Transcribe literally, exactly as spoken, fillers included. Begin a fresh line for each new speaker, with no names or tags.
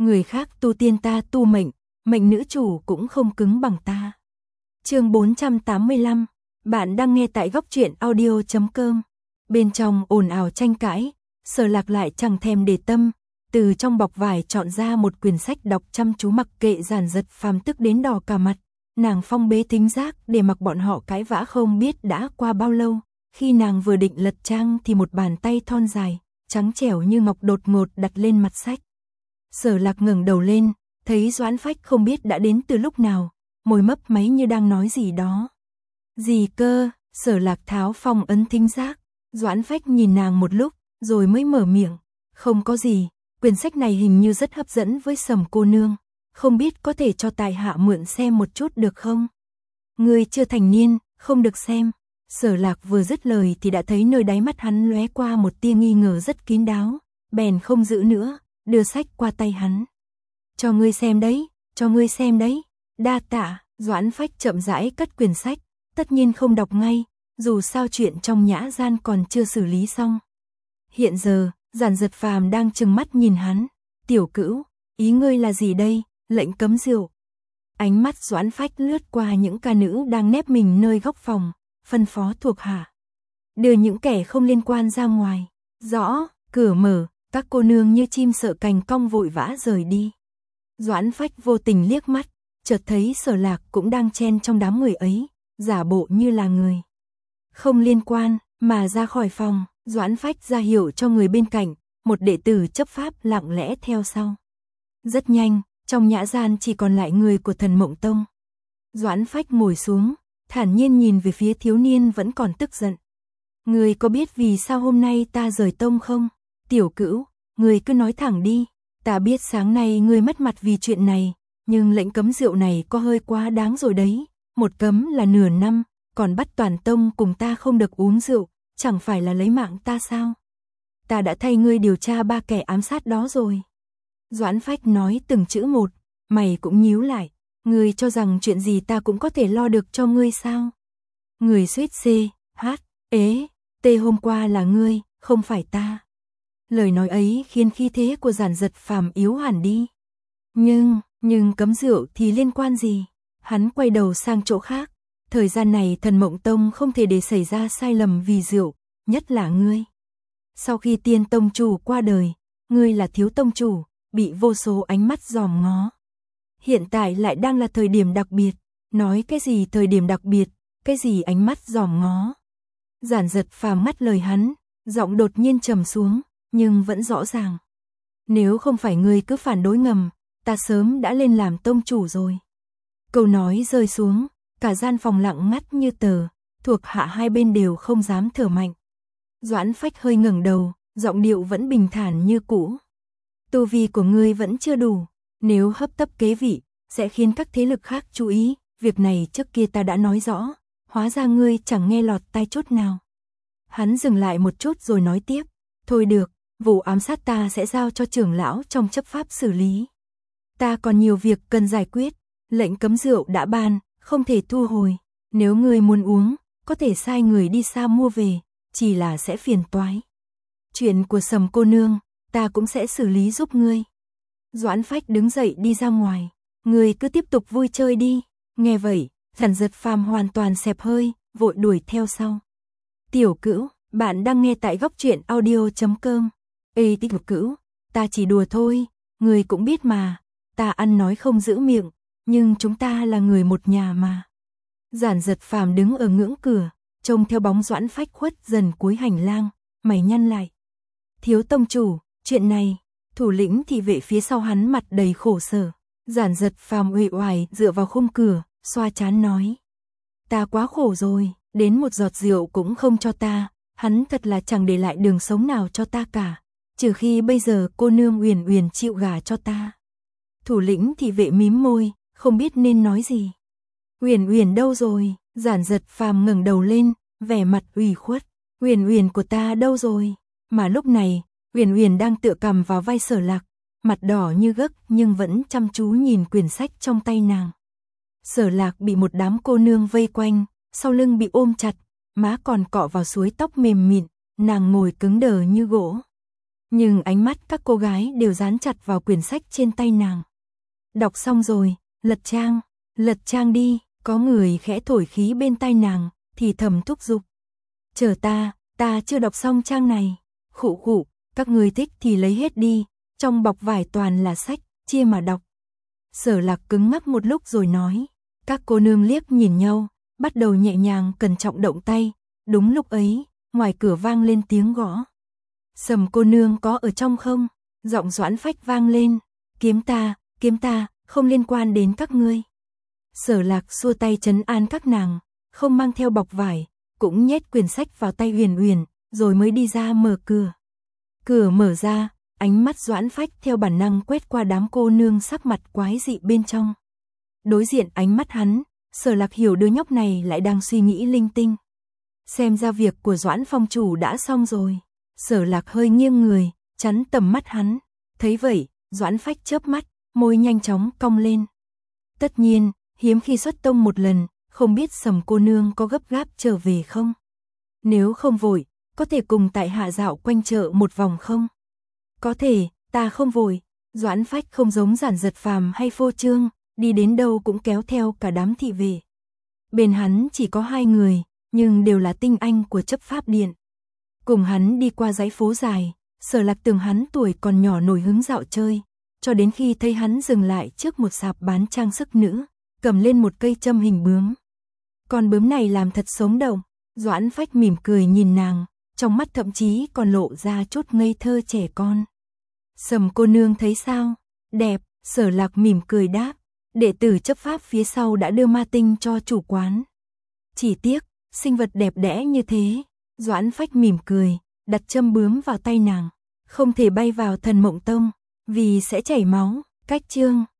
người khác tu tiên ta tu mệnh, mệnh nữ chủ cũng không cứng bằng ta. Chương bốn trăm tám mươi lăm, bạn đang nghe tại góc truyện audio chấm com. Bên trong ồn ào tranh cãi, Sở Lạc lại chẳng thèm để tâm, từ trong bọc vải chọn ra một quyển sách đọc chăm chú mặc kệ Giản Dật Phàm tức đến đỏ cả mặt. Nàng phong bế thính giác để mặc bọn họ cãi vã không biết đã qua bao lâu. Khi nàng vừa định lật trang thì một bàn tay thon dài, trắng trẻo như ngọc đột ngột đặt lên mặt sách. Sở Lạc ngẩng đầu lên, thấy Doãn Phách không biết đã đến từ lúc nào, môi mấp máy như đang nói gì đó. Gì cơ? Sở Lạc tháo phong ấn thính giác. Doãn Phách nhìn nàng một lúc, rồi mới mở miệng. Không có gì, quyển sách này hình như rất hấp dẫn với Sầm cô nương. Không biết có thể cho tại hạ mượn xem một chút được không? Ngươi chưa thành niên, không được xem. Sở Lạc vừa dứt lời thì đã thấy nơi đáy mắt hắn lóe qua một tia nghi ngờ rất kín đáo, bèn không giữ nữa, đưa sách qua tay hắn. Cho ngươi xem đấy, cho ngươi xem đấy. Đa tạ. Doãn Phách chậm rãi cất quyển sách, tất nhiên không đọc ngay, dù sao chuyện trong nhã gian còn chưa xử lý xong. Hiện giờ, Giản Dật Phàm đang trừng mắt nhìn hắn. Tiểu Cữu, ý ngươi là gì đây? Lệnh cấm rượu. Ánh mắt Doãn Phách lướt qua những ca nữ đang nép mình nơi góc phòng, phân phó thuộc hạ. Đưa những kẻ không liên quan ra ngoài. Rõ. Cửa mở, các cô nương như chim sợ cành cong vội vã rời đi. Doãn Phách vô tình liếc mắt, chợt thấy Sở Lạc cũng đang chen trong đám người ấy, giả bộ như là người không liên quan, mà ra khỏi phòng. Doãn Phách ra hiệu cho người bên cạnh, một đệ tử chấp pháp lặng lẽ theo sau. Rất nhanh, trong nhã gian chỉ còn lại người của Thần Mộng Tông. Doãn Phách ngồi xuống, thản nhiên nhìn về phía thiếu niên vẫn còn tức giận. Ngươi có biết vì sao hôm nay ta rời tông không? Tiểu Cữu, ngươi cứ nói thẳng đi. Ta biết sáng nay ngươi mất mặt vì chuyện này, nhưng lệnh cấm rượu này có hơi quá đáng rồi đấy. Một cấm là nửa năm, còn bắt toàn tông cùng ta không được uống rượu, chẳng phải là lấy mạng ta sao? Ta đã thay ngươi điều tra ba kẻ ám sát đó rồi. Doãn Phách nói từng chữ một, mày cũng nhíu lại. Ngươi cho rằng chuyện gì ta cũng có thể lo được cho ngươi sao? Người suýt xê, hát, ế, tê hôm qua là ngươi, không phải ta. Lời nói ấy khiến khí thế của Giản Dật Phàm yếu hẳn đi. Nhưng, nhưng cấm rượu thì liên quan gì? Hắn quay đầu sang chỗ khác. Thời gian này Thần Mộng Tông không thể để xảy ra sai lầm vì rượu, nhất là ngươi. Sau khi Tiên tông chủ qua đời, ngươi là thiếu tông chủ, bị vô số ánh mắt dòm ngó. Hiện tại lại đang là thời điểm đặc biệt, nói cái gì thời điểm đặc biệt, cái gì ánh mắt dòm ngó. Giản Dật Phàm ngắt lời hắn, giọng đột nhiên trầm xuống, nhưng vẫn rõ ràng. Nếu không phải ngươi cứ phản đối ngầm, ta sớm đã lên làm tông chủ rồi. Câu nói rơi xuống, cả gian phòng lặng ngắt như tờ, thuộc hạ hai bên đều không dám thở mạnh. Doãn Phách hơi ngẩng đầu, giọng điệu vẫn bình thản như cũ. Tu vi của ngươi vẫn chưa đủ, nếu hấp tấp kế vị, sẽ khiến các thế lực khác chú ý, việc này trước kia ta đã nói rõ, hóa ra ngươi chẳng nghe lọt tai chút nào. Hắn dừng lại một chút rồi nói tiếp, thôi được, vụ ám sát ta sẽ giao cho trưởng lão trong chấp pháp xử lý. Ta còn nhiều việc cần giải quyết, lệnh cấm rượu đã ban, không thể thu hồi, nếu ngươi muốn uống, có thể sai người đi xa mua về, chỉ là sẽ phiền toái. Chuyện của Sầm cô nương, ta cũng sẽ xử lý giúp ngươi. Doãn Phách đứng dậy đi ra ngoài, ngươi cứ tiếp tục vui chơi đi. Nghe vậy, Giản Dật Phàm hoàn toàn xẹp hơi, vội đuổi theo sau. Tiểu Cữu, bạn đang nghe tại góc truyện audio chấm com. Ê Tiểu Cữu, ta chỉ đùa thôi, ngươi cũng biết mà, ta ăn nói không giữ miệng, nhưng chúng ta là người một nhà mà. Giản Dật Phàm đứng ở ngưỡng cửa, trông theo bóng Doãn Phách khuất dần cuối hành lang, mày nhăn lại. Thiếu tông chủ, chuyện này, thủ lĩnh thị vệ phía sau hắn mặt đầy khổ sở. Giản Dật Phàm uể oải dựa vào khung cửa, xoa trán nói. Ta quá khổ rồi, đến một giọt rượu cũng không cho ta, hắn thật là chẳng để lại đường sống nào cho ta cả, trừ khi bây giờ cô nương Uyển Uyển chịu gả cho ta. Thủ lĩnh thị vệ mím môi, không biết nên nói gì. Uyển Uyển đâu rồi? Giản Dật Phàm ngẩng đầu lên, vẻ mặt ủy khuất. Uyển Uyển của ta đâu rồi? Mà lúc này, Uyển Uyển đang tựa cằm vào vai Sở Lạc, mặt đỏ như gấc nhưng vẫn chăm chú nhìn quyển sách trong tay nàng. Sở Lạc bị một đám cô nương vây quanh, sau lưng bị ôm chặt, má còn cọ vào suối tóc mềm mịn, nàng ngồi cứng đờ như gỗ. Nhưng ánh mắt các cô gái đều dán chặt vào quyển sách trên tay nàng. Đọc xong rồi, lật trang, lật trang đi, có người khẽ thổi khí bên tai nàng, thì thầm thúc giục. Chờ ta, ta chưa đọc xong trang này. Khụ khụ, các người thích thì lấy hết đi, trong bọc vải toàn là sách, chia mà đọc. Sở Lạc cứng ngắc một lúc rồi nói. Các cô nương liếc nhìn nhau, bắt đầu nhẹ nhàng cẩn trọng động tay. Đúng lúc ấy, ngoài cửa vang lên tiếng gõ. Sầm cô nương có ở trong không? Giọng Doãn Phách vang lên. Kiếm ta, kiếm ta, không liên quan đến các ngươi. Sở Lạc xua tay trấn an các nàng, không mang theo bọc vải, cũng nhét quyển sách vào tay Huyền Huyền, rồi mới đi ra mở cửa. Cửa mở ra, ánh mắt Doãn Phách theo bản năng quét qua đám cô nương sắc mặt quái dị bên trong. Đối diện ánh mắt hắn, Sở Lạc hiểu đứa nhóc này lại đang suy nghĩ linh tinh. Xem ra việc của Doãn Phong chủ đã xong rồi. Sở Lạc hơi nghiêng người, chắn tầm mắt hắn. Thấy vậy, Doãn Phách chớp mắt, môi nhanh chóng cong lên. Tất nhiên, hiếm khi xuất tông một lần, không biết Sầm cô nương có gấp gáp trở về không? Nếu không vội, có thể cùng tại hạ dạo quanh chợ một vòng không? Có thể, ta không vội. Doãn Phách không giống Giản Giật Phàm hay phô trương, đi đến đâu cũng kéo theo cả đám thị vệ. Bên hắn chỉ có hai người, nhưng đều là tinh anh của chấp pháp điện. Cùng hắn đi qua dãy phố dài, Sở Lạc tưởng hắn tuổi còn nhỏ nổi hứng dạo chơi, cho đến khi thấy hắn dừng lại trước một sạp bán trang sức nữ, cầm lên một cây châm hình bướm. Con bướm này làm thật sống động. Doãn Phách mỉm cười nhìn nàng, trong mắt thậm chí còn lộ ra chút ngây thơ trẻ con. Sầm cô nương thấy sao? Đẹp. Sở Lạc mỉm cười đáp. Đệ tử chấp pháp phía sau đã đưa ma tinh cho chủ quán. Chỉ tiếc, sinh vật đẹp đẽ như thế. Doãn Phách mỉm cười, đặt châm bướm vào tay nàng. Không thể bay vào Thần Mộng Tông, vì sẽ chảy máu. Cách chương